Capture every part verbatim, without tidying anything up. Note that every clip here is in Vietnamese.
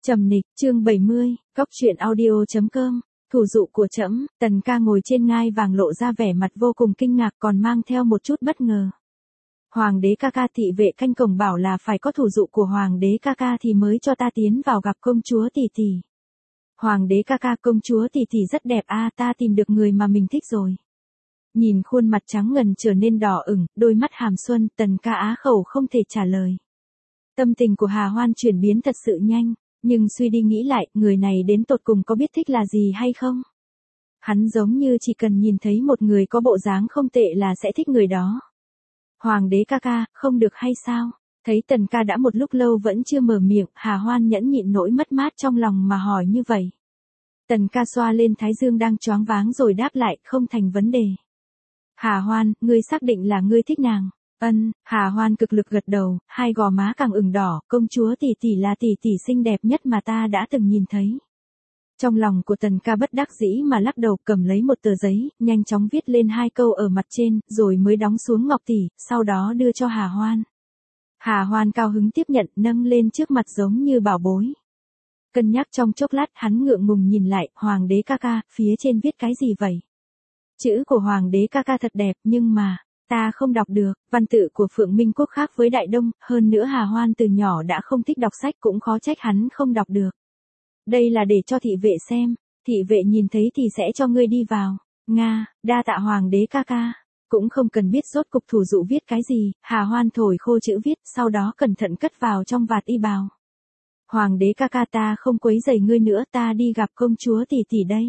Trầm nịch, chương bảy mươi, Cóc truyện audio chấm com, thủ dụ của trẫm. Tần ca ngồi trên ngai vàng lộ ra vẻ mặt vô cùng kinh ngạc còn mang theo một chút bất ngờ. Hoàng đế ca ca, thị vệ canh cổng bảo là phải có thủ dụ của hoàng đế ca ca thì mới cho ta tiến vào gặp công chúa tỷ tỷ. Hoàng đế ca ca, công chúa tỷ tỷ rất đẹp a, ta tìm được người mà mình thích rồi. Nhìn khuôn mặt trắng ngần trở nên đỏ ửng, đôi mắt hàm xuân, Tần ca á khẩu không thể trả lời. Tâm tình của Hà Hoan chuyển biến thật sự nhanh. Nhưng suy đi nghĩ lại, người này đến tột cùng có biết thích là gì hay không? Hắn giống như chỉ cần nhìn thấy một người có bộ dáng không tệ là sẽ thích người đó. Hoàng đế ca ca, không được hay sao? Thấy Tần ca đã một lúc lâu vẫn chưa mở miệng, Hà Hoan nhẫn nhịn nỗi mất mát trong lòng mà hỏi như vậy. Tần ca xoa lên thái dương đang choáng váng rồi đáp lại, không thành vấn đề. Hà Hoan, ngươi xác định là ngươi thích nàng. Ân, Hà Hoan cực lực gật đầu, hai gò má càng ửng đỏ, công chúa tỷ tỷ là tỷ tỷ xinh đẹp nhất mà ta đã từng nhìn thấy. Trong lòng của Tần ca bất đắc dĩ mà lắc đầu, cầm lấy một tờ giấy, nhanh chóng viết lên hai câu ở mặt trên, rồi mới đóng xuống ngọc tỷ, sau đó đưa cho Hà Hoan. Hà Hoan cao hứng tiếp nhận, nâng lên trước mặt giống như bảo bối. Cân nhắc trong chốc lát, hắn ngượng ngùng nhìn lại, hoàng đế ca ca, phía trên viết cái gì vậy? Chữ của hoàng đế ca ca thật đẹp, nhưng mà... ta không đọc được, văn tự của Phượng Minh Quốc khác với Đại Đông, hơn nữa Hà Hoan từ nhỏ đã không thích đọc sách cũng khó trách hắn không đọc được. Đây là để cho thị vệ xem, thị vệ nhìn thấy thì sẽ cho ngươi đi vào. Nga, đa tạ hoàng đế ca ca, cũng không cần biết rốt cục thủ dụ viết cái gì, Hà Hoan thổi khô chữ viết, sau đó cẩn thận cất vào trong vạt y bào. Hoàng đế ca ca, ta không quấy rầy ngươi nữa, ta đi gặp công chúa tỷ tỷ đây.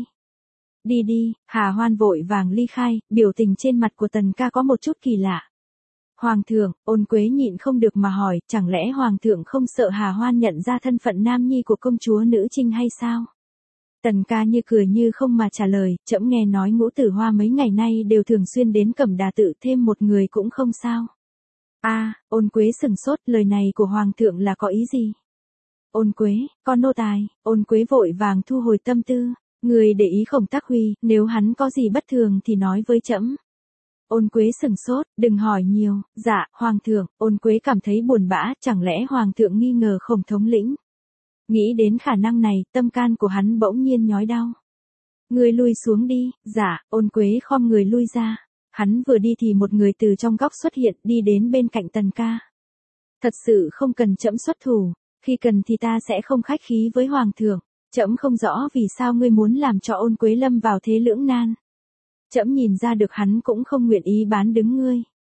Đi đi, Hà Hoan vội vàng ly khai, biểu tình trên mặt của Tần ca có một chút kỳ lạ. Hoàng thượng, Ôn Quế nhịn không được mà hỏi, chẳng lẽ Hoàng thượng không sợ Hà Hoan nhận ra thân phận nam nhi của công chúa nữ Trinh hay sao? Tần ca như cười như không mà trả lời, trẫm nghe nói Ngũ Tử Hoa mấy ngày nay đều thường xuyên đến Cẩm Đà tự, thêm một người cũng không sao. A, à, Ôn Quế sừng sốt, lời này của Hoàng thượng là có ý gì? Ôn Quế, con nô tài, Ôn Quế vội vàng thu hồi tâm tư. Người để ý Khổng Tác Huy, nếu hắn có gì bất thường thì nói với trẫm. Ôn Quế sừng sốt, đừng hỏi nhiều, dạ, Hoàng thượng, Ôn Quế cảm thấy buồn bã, chẳng lẽ Hoàng thượng nghi ngờ Khổng thống lĩnh. Nghĩ đến khả năng này, tâm can của hắn bỗng nhiên nhói đau. Người lui xuống đi, dạ, Ôn Quế khom người lui ra. Hắn vừa đi thì một người từ trong góc xuất hiện, đi đến bên cạnh Tần ca. Thật sự không cần trẫm xuất thủ, khi cần thì ta sẽ không khách khí với Hoàng thượng. Trẫm không rõ vì sao ngươi muốn làm cho Ôn Quế lâm vào thế lưỡng nan. Trẫm nhìn ra được hắn cũng không nguyện ý bán đứng ngươi.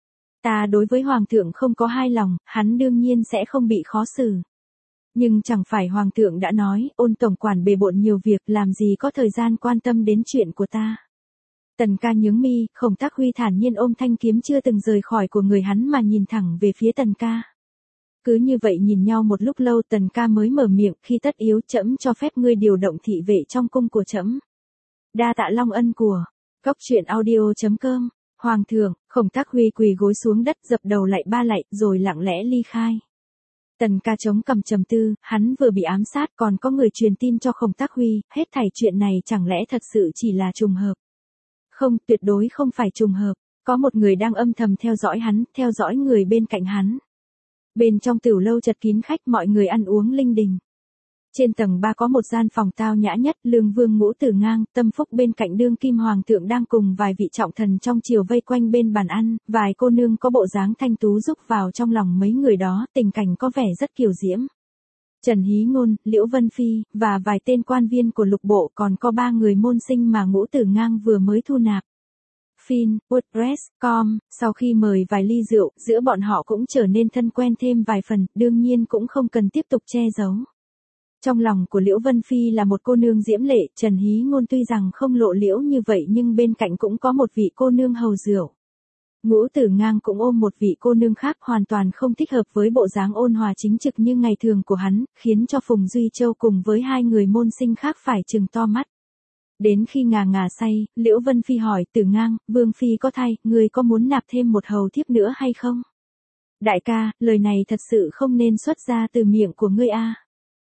Ta đối với Hoàng thượng không có hai lòng, hắn đương nhiên sẽ không bị khó xử. Nhưng chẳng phải Hoàng thượng đã nói, Ôn tổng quản bề bộn nhiều việc, làm gì có thời gian quan tâm đến chuyện của ta. Tần ca nhướng mi, Khổng Tác Huy thản nhiên ôm thanh kiếm chưa từng rời khỏi của người hắn mà nhìn thẳng về phía Tần ca. Cứ như vậy nhìn nhau một lúc lâu, Tần ca mới mở miệng, khi tất yếu trẫm cho phép ngươi điều động thị vệ trong cung của trẫm. Đa tạ long ân của Cóc truyện audio chấm com. Hoàng thượng, Khổng Tác Huy quỳ gối xuống đất dập đầu lại ba lạy rồi lặng lẽ ly khai. Tần ca chống cằm trầm tư, hắn vừa bị ám sát còn có người truyền tin cho Khổng Tác Huy, hết thảy chuyện này chẳng lẽ thật sự chỉ là trùng hợp. Không, tuyệt đối không phải trùng hợp, có một người đang âm thầm theo dõi hắn, theo dõi người bên cạnh hắn. Bên trong tiểu lâu chật kín khách, mọi người ăn uống linh đình. Trên tầng ba có một gian phòng tao nhã nhất, Lương Vương Ngũ Tử Ngang, Tâm Phúc bên cạnh đương kim hoàng thượng đang cùng vài vị trọng thần trong triều vây quanh bên bàn ăn, vài cô nương có bộ dáng thanh tú rúc vào trong lòng mấy người đó, tình cảnh có vẻ rất kiều diễm. Trần Hí Ngôn, Liễu Vân Phi, và vài tên quan viên của lục bộ, còn có ba người môn sinh mà Ngũ Tử Ngang vừa mới thu nạp. Fin, WordPress, com, sau khi mời vài ly rượu, giữa bọn họ cũng trở nên thân quen thêm vài phần, đương nhiên cũng không cần tiếp tục che giấu. Trong lòng của Liễu Vân Phi là một cô nương diễm lệ, Trần Hí Ngôn tuy rằng không lộ liễu như vậy nhưng bên cạnh cũng có một vị cô nương hầu rượu. Ngũ Tử Ngang cũng ôm một vị cô nương khác hoàn toàn không thích hợp với bộ dáng ôn hòa chính trực như ngày thường của hắn, khiến cho Phùng Duy Châu cùng với hai người môn sinh khác phải trừng to mắt. Đến khi ngà ngà say, Liễu Vân Phi hỏi, Tử Ngang, Vương Phi có thay, ngươi có muốn nạp thêm một hầu thiếp nữa hay không? Đại ca, lời này thật sự không nên xuất ra từ miệng của ngươi a.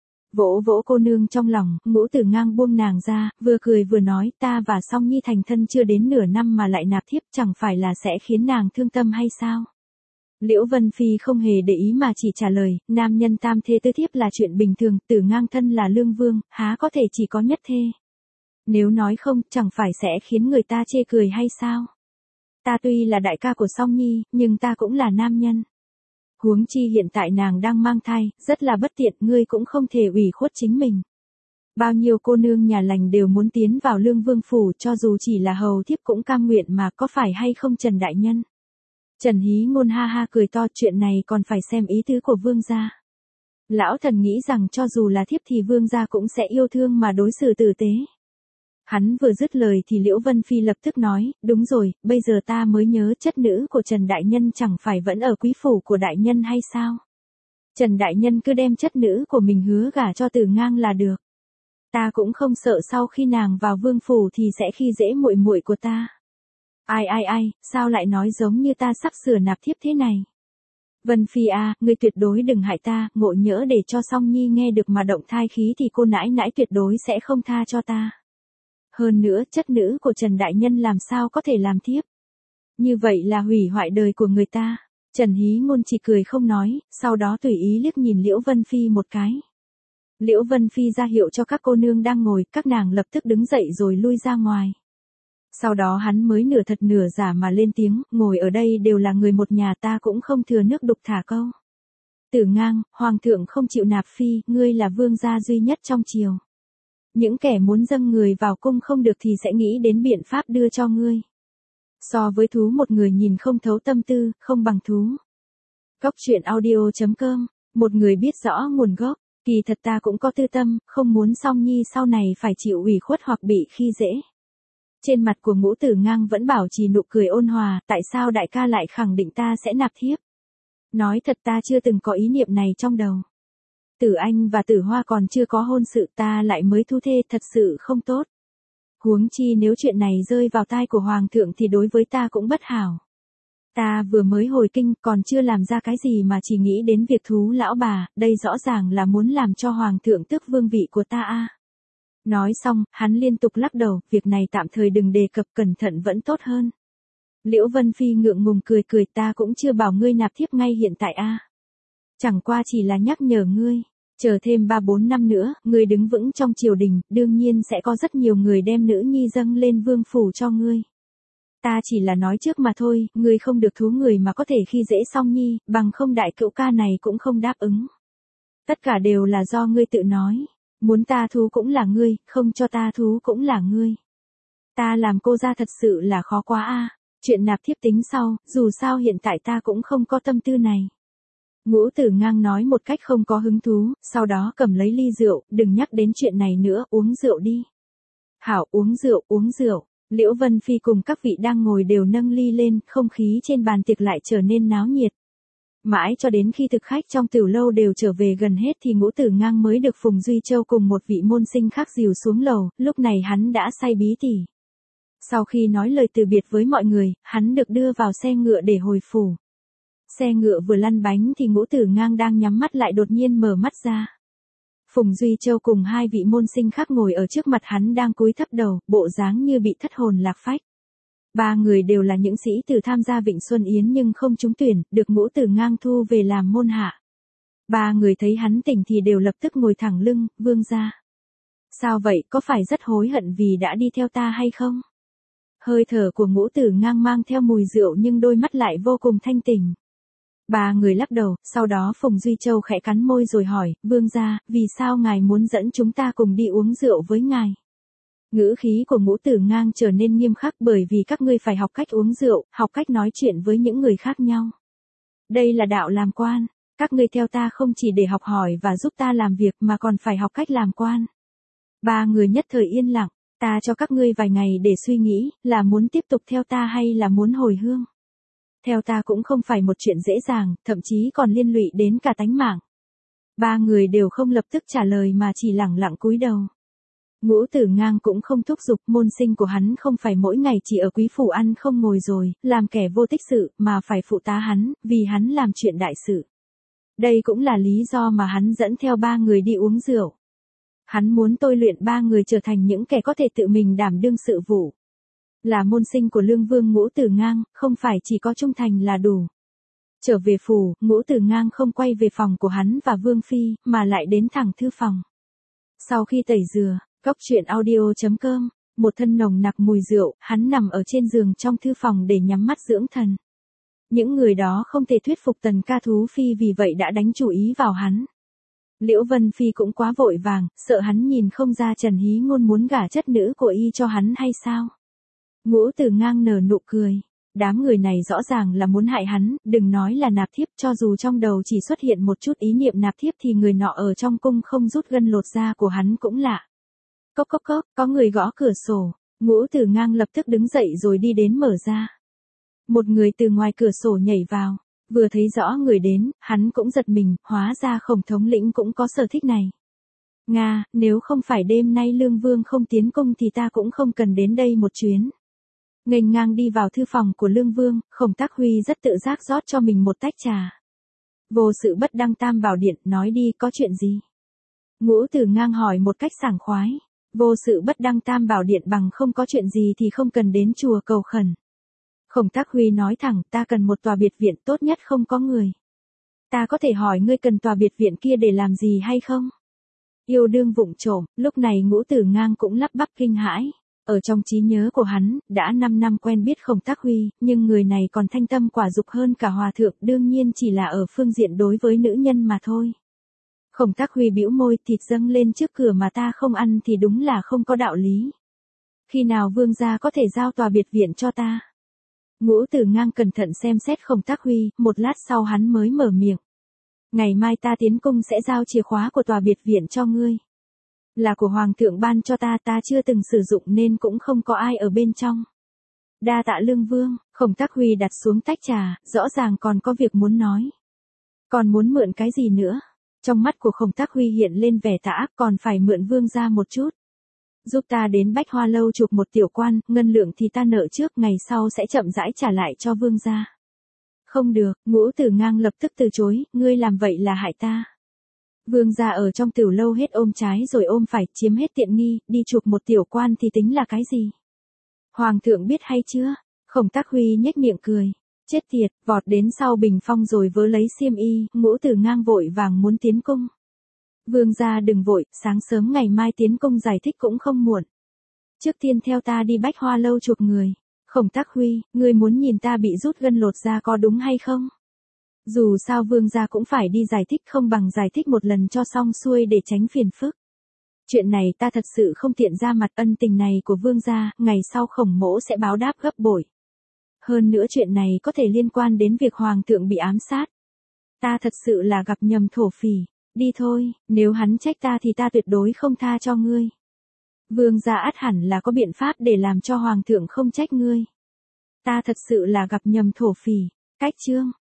Vỗ vỗ cô nương trong lòng, Ngũ Tử Ngang buông nàng ra, vừa cười vừa nói, ta và Song Nhi thành thân chưa đến nửa năm mà lại nạp thiếp, chẳng phải là sẽ khiến nàng thương tâm hay sao? Liễu Vân Phi không hề để ý mà chỉ trả lời, nam nhân tam thê tứ thiếp là chuyện bình thường, Tử Ngang thân là lương vương, há có thể chỉ có nhất thê. Nếu nói không, chẳng phải sẽ khiến người ta chê cười hay sao? Ta tuy là đại ca của Song Nhi, nhưng ta cũng là nam nhân. Huống chi hiện tại nàng đang mang thai, rất là bất tiện, ngươi cũng không thể ủy khuất chính mình. Bao nhiêu cô nương nhà lành đều muốn tiến vào lương vương phủ, cho dù chỉ là hầu thiếp cũng cam nguyện mà, có phải hay không Trần đại nhân? Trần Hí Ngôn ha ha cười to, chuyện này còn phải xem ý tứ của vương gia. Lão thần nghĩ rằng cho dù là thiếp thì vương gia cũng sẽ yêu thương mà đối xử tử tế. Hắn vừa dứt lời thì Liễu Vân Phi lập tức nói, đúng rồi, bây giờ ta mới nhớ chất nữ của Trần đại nhân chẳng phải vẫn ở quý phủ của đại nhân hay sao? Trần đại nhân cứ đem chất nữ của mình hứa gả cho Tử Ngang là được. Ta cũng không sợ sau khi nàng vào vương phủ thì sẽ khi dễ muội muội của ta. Ai ai ai, sao lại nói giống như ta sắp sửa nạp thiếp thế này? Vân Phi à, ngươi tuyệt đối đừng hại ta, ngộ nhỡ để cho Song Nhi nghe được mà động thai khí thì cô nãi nãi tuyệt đối sẽ không tha cho ta. Hơn nữa, chất nữ của Trần đại nhân làm sao có thể làm thiếp? Như vậy là hủy hoại đời của người ta. Trần Hí Ngôn chỉ cười không nói, sau đó tùy ý liếc nhìn Liễu Vân Phi một cái. Liễu Vân Phi ra hiệu cho các cô nương đang ngồi, các nàng lập tức đứng dậy rồi lui ra ngoài. Sau đó hắn mới nửa thật nửa giả mà lên tiếng, ngồi ở đây đều là người một nhà, ta cũng không thừa nước đục thả câu. Tử Ngang, hoàng thượng không chịu nạp phi, ngươi là vương gia duy nhất trong triều. Những kẻ muốn dâng người vào cung không được thì sẽ nghĩ đến biện pháp đưa cho ngươi. So với thú một người nhìn không thấu tâm tư, không bằng thú. Cóc truyện audio chấm com, một người biết rõ nguồn gốc, kỳ thật ta cũng có tư tâm, không muốn Song Nhi sau này phải chịu ủy khuất hoặc bị khi dễ. Trên mặt của Ngũ Tử Ngang vẫn bảo trì nụ cười ôn hòa, tại sao đại ca lại khẳng định ta sẽ nạp thiếp? Nói thật ta chưa từng có ý niệm này trong đầu. Tử Anh và Tử Hoa còn chưa có hôn sự, ta lại mới thu thê, thật sự không tốt. Huống chi nếu chuyện này rơi vào tai của hoàng thượng thì đối với ta cũng bất hảo. Ta vừa mới hồi kinh, còn chưa làm ra cái gì mà chỉ nghĩ đến việc thú lão bà, đây rõ ràng là muốn làm cho hoàng thượng tước vương vị của ta a. Nói xong, hắn liên tục lắc đầu, việc này tạm thời đừng đề cập, cẩn thận vẫn tốt hơn. Liễu Vân Phi ngượng ngùng cười cười, ta cũng chưa bảo ngươi nạp thiếp ngay hiện tại a. Chẳng qua chỉ là nhắc nhở ngươi, chờ thêm ba bốn năm nữa, ngươi đứng vững trong triều đình, đương nhiên sẽ có rất nhiều người đem nữ nhi dâng lên vương phủ cho ngươi. Ta chỉ là nói trước mà thôi, ngươi không được thú người mà có thể khi dễ Song Nhi, bằng không đại cữu ca này cũng không đáp ứng. Tất cả đều là do ngươi tự nói, muốn ta thú cũng là ngươi, không cho ta thú cũng là ngươi. Ta làm cô ra thật sự là khó quá a. Chuyện nạp thiếp tính sau, dù sao hiện tại ta cũng không có tâm tư này. Ngũ Tử Ngang nói một cách không có hứng thú, sau đó cầm lấy ly rượu, đừng nhắc đến chuyện này nữa, uống rượu đi. Hảo, uống rượu, uống rượu. Liễu Vân Phi cùng các vị đang ngồi đều nâng ly lên, không khí trên bàn tiệc lại trở nên náo nhiệt. Mãi cho đến khi thực khách trong tiểu lâu đều trở về gần hết thì Ngũ Tử Ngang mới được Phùng Duy Châu cùng một vị môn sinh khác dìu xuống lầu, lúc này hắn đã say bí tỉ. Sau khi nói lời từ biệt với mọi người, hắn được đưa vào xe ngựa để hồi phủ. Xe ngựa vừa lăn bánh thì Ngũ Tử Ngang đang nhắm mắt lại đột nhiên mở mắt ra. Phùng Duy Châu cùng hai vị môn sinh khác ngồi ở trước mặt hắn đang cúi thấp đầu, bộ dáng như bị thất hồn lạc phách. Ba người đều là những sĩ tử tham gia Vịnh Xuân Yến nhưng không trúng tuyển, được Ngũ Tử Ngang thu về làm môn hạ. Ba người thấy hắn tỉnh thì đều lập tức ngồi thẳng lưng, vương gia. Sao vậy, có phải rất hối hận vì đã đi theo ta hay không? Hơi thở của Ngũ Tử Ngang mang theo mùi rượu nhưng đôi mắt lại vô cùng thanh tỉnh. Ba người lắc đầu, sau đó Phùng Duy Châu khẽ cắn môi rồi hỏi, vương gia, vì sao ngài muốn dẫn chúng ta cùng đi uống rượu với ngài? Ngữ khí của Ngũ Tử Ngang trở nên nghiêm khắc, bởi vì các ngươi phải học cách uống rượu, học cách nói chuyện với những người khác nhau. Đây là đạo làm quan, các ngươi theo ta không chỉ để học hỏi và giúp ta làm việc mà còn phải học cách làm quan. Ba người nhất thời yên lặng, ta cho các ngươi vài ngày để suy nghĩ, là muốn tiếp tục theo ta hay là muốn hồi hương. Theo ta cũng không phải một chuyện dễ dàng, thậm chí còn liên lụy đến cả tánh mạng. Ba người đều không lập tức trả lời mà chỉ lẳng lặng cúi đầu. Ngũ Tử Ngang cũng không thúc giục, môn sinh của hắn không phải mỗi ngày chỉ ở quý phủ ăn không ngồi rồi, làm kẻ vô tích sự, mà phải phụ tá hắn, vì hắn làm chuyện đại sự. Đây cũng là lý do mà hắn dẫn theo ba người đi uống rượu. Hắn muốn tôi luyện ba người trở thành những kẻ có thể tự mình đảm đương sự vụ. Là môn sinh của Lương Vương Ngũ Tử Ngang, không phải chỉ có trung thành là đủ. Trở về phủ, Ngũ Tử Ngang không quay về phòng của hắn và Vương Phi, mà lại đến thẳng thư phòng. Sau khi tẩy rửa, cốc truyện audio chấm com, một thân nồng nặc mùi rượu, hắn nằm ở trên giường trong thư phòng để nhắm mắt dưỡng thần. Những người đó không thể thuyết phục Tần Ca Thú Phi vì vậy đã đánh chủ ý vào hắn. Liễu Vân Phi cũng quá vội vàng, sợ hắn nhìn không ra Trần Hí Ngôn muốn gả chất nữ của y cho hắn hay sao. Ngũ Tử Ngang nở nụ cười. Đám người này rõ ràng là muốn hại hắn, đừng nói là nạp thiếp, cho dù trong đầu chỉ xuất hiện một chút ý niệm nạp thiếp thì người nọ ở trong cung không rút gân lột da của hắn cũng lạ. Cốc cốc cốc, có người gõ cửa sổ, Ngũ Tử Ngang lập tức đứng dậy rồi đi đến mở ra. Một người từ ngoài cửa sổ nhảy vào, vừa thấy rõ người đến, hắn cũng giật mình, hóa ra Khổng thống lĩnh cũng có sở thích này. Nga, nếu không phải đêm nay Lương Vương không tiến cung thì ta cũng không cần đến đây một chuyến. Nghênh ngang đi vào thư phòng của Lương Vương, Khổng Tác Huy rất tự giác rót cho mình một tách trà. Vô sự bất đăng tam bảo điện, nói đi, có chuyện gì? Ngũ Tử Ngang hỏi một cách sảng khoái. Vô sự bất đăng tam bảo điện bằng không có chuyện gì thì không cần đến chùa cầu khẩn. Khổng Tác Huy nói thẳng, ta cần một tòa biệt viện, tốt nhất không có người. Ta có thể hỏi ngươi cần tòa biệt viện kia để làm gì hay không? Yêu đương vụng trộm, lúc này Ngũ Tử Ngang cũng lắp bắp kinh hãi. Ở trong trí nhớ của hắn, đã năm năm quen biết Khổng Tác Huy, nhưng người này còn thanh tâm quả dục hơn cả hòa thượng, đương nhiên chỉ là ở phương diện đối với nữ nhân mà thôi. Khổng Tác Huy bĩu môi, thịt dâng lên trước cửa mà ta không ăn thì đúng là không có đạo lý. Khi nào Vương gia có thể giao tòa biệt viện cho ta? Ngũ Tử Ngang cẩn thận xem xét Khổng Tác Huy, một lát sau hắn mới mở miệng. Ngày mai ta tiến cung sẽ giao chìa khóa của tòa biệt viện cho ngươi. Là của Hoàng thượng ban cho ta, ta chưa từng sử dụng nên cũng không có ai ở bên trong. Đa tạ Lương Vương. Khổng Tác Huy đặt xuống tách trà, rõ ràng còn có việc muốn nói. Còn muốn mượn cái gì nữa? Trong mắt của Khổng Tác Huy hiện lên vẻ tà ác, còn phải mượn Vương gia một chút. Giúp ta đến Bách Hoa Lâu chụp một tiểu quan, ngân lượng thì ta nợ trước, ngày sau sẽ chậm rãi trả lại cho Vương gia. Không được, Ngũ Tử Ngang lập tức từ chối, ngươi làm vậy là hại ta. Vương gia ở trong tiểu lâu hết ôm trái rồi ôm phải, chiếm hết tiện nghi, đi chụp một tiểu quan thì tính là cái gì? Hoàng thượng biết hay chưa? Khổng Tác Huy nhếch miệng cười. Chết tiệt, vọt đến sau bình phong rồi vớ lấy xiêm y, Ngũ Tử Ngang vội vàng muốn tiến cung. Vương gia đừng vội, sáng sớm ngày mai tiến cung giải thích cũng không muộn. Trước tiên theo ta đi Bách Hoa Lâu chuộc người. Khổng Tác Huy, ngươi muốn nhìn ta bị rút gân lột da có đúng hay không? Dù sao Vương gia cũng phải đi giải thích, không bằng giải thích một lần cho xong xuôi để tránh phiền phức. Chuyện này ta thật sự không tiện ra mặt, ân tình này của Vương gia, ngày sau Khổng mỗ sẽ báo đáp gấp bội. Hơn nữa chuyện này có thể liên quan đến việc Hoàng thượng bị ám sát. Ta thật sự là gặp nhầm thổ phỉ. Đi thôi, nếu hắn trách ta thì ta tuyệt đối không tha cho ngươi. Vương gia ắt hẳn là có biện pháp để làm cho Hoàng thượng không trách ngươi. Ta thật sự là gặp nhầm thổ phỉ. Cách chương.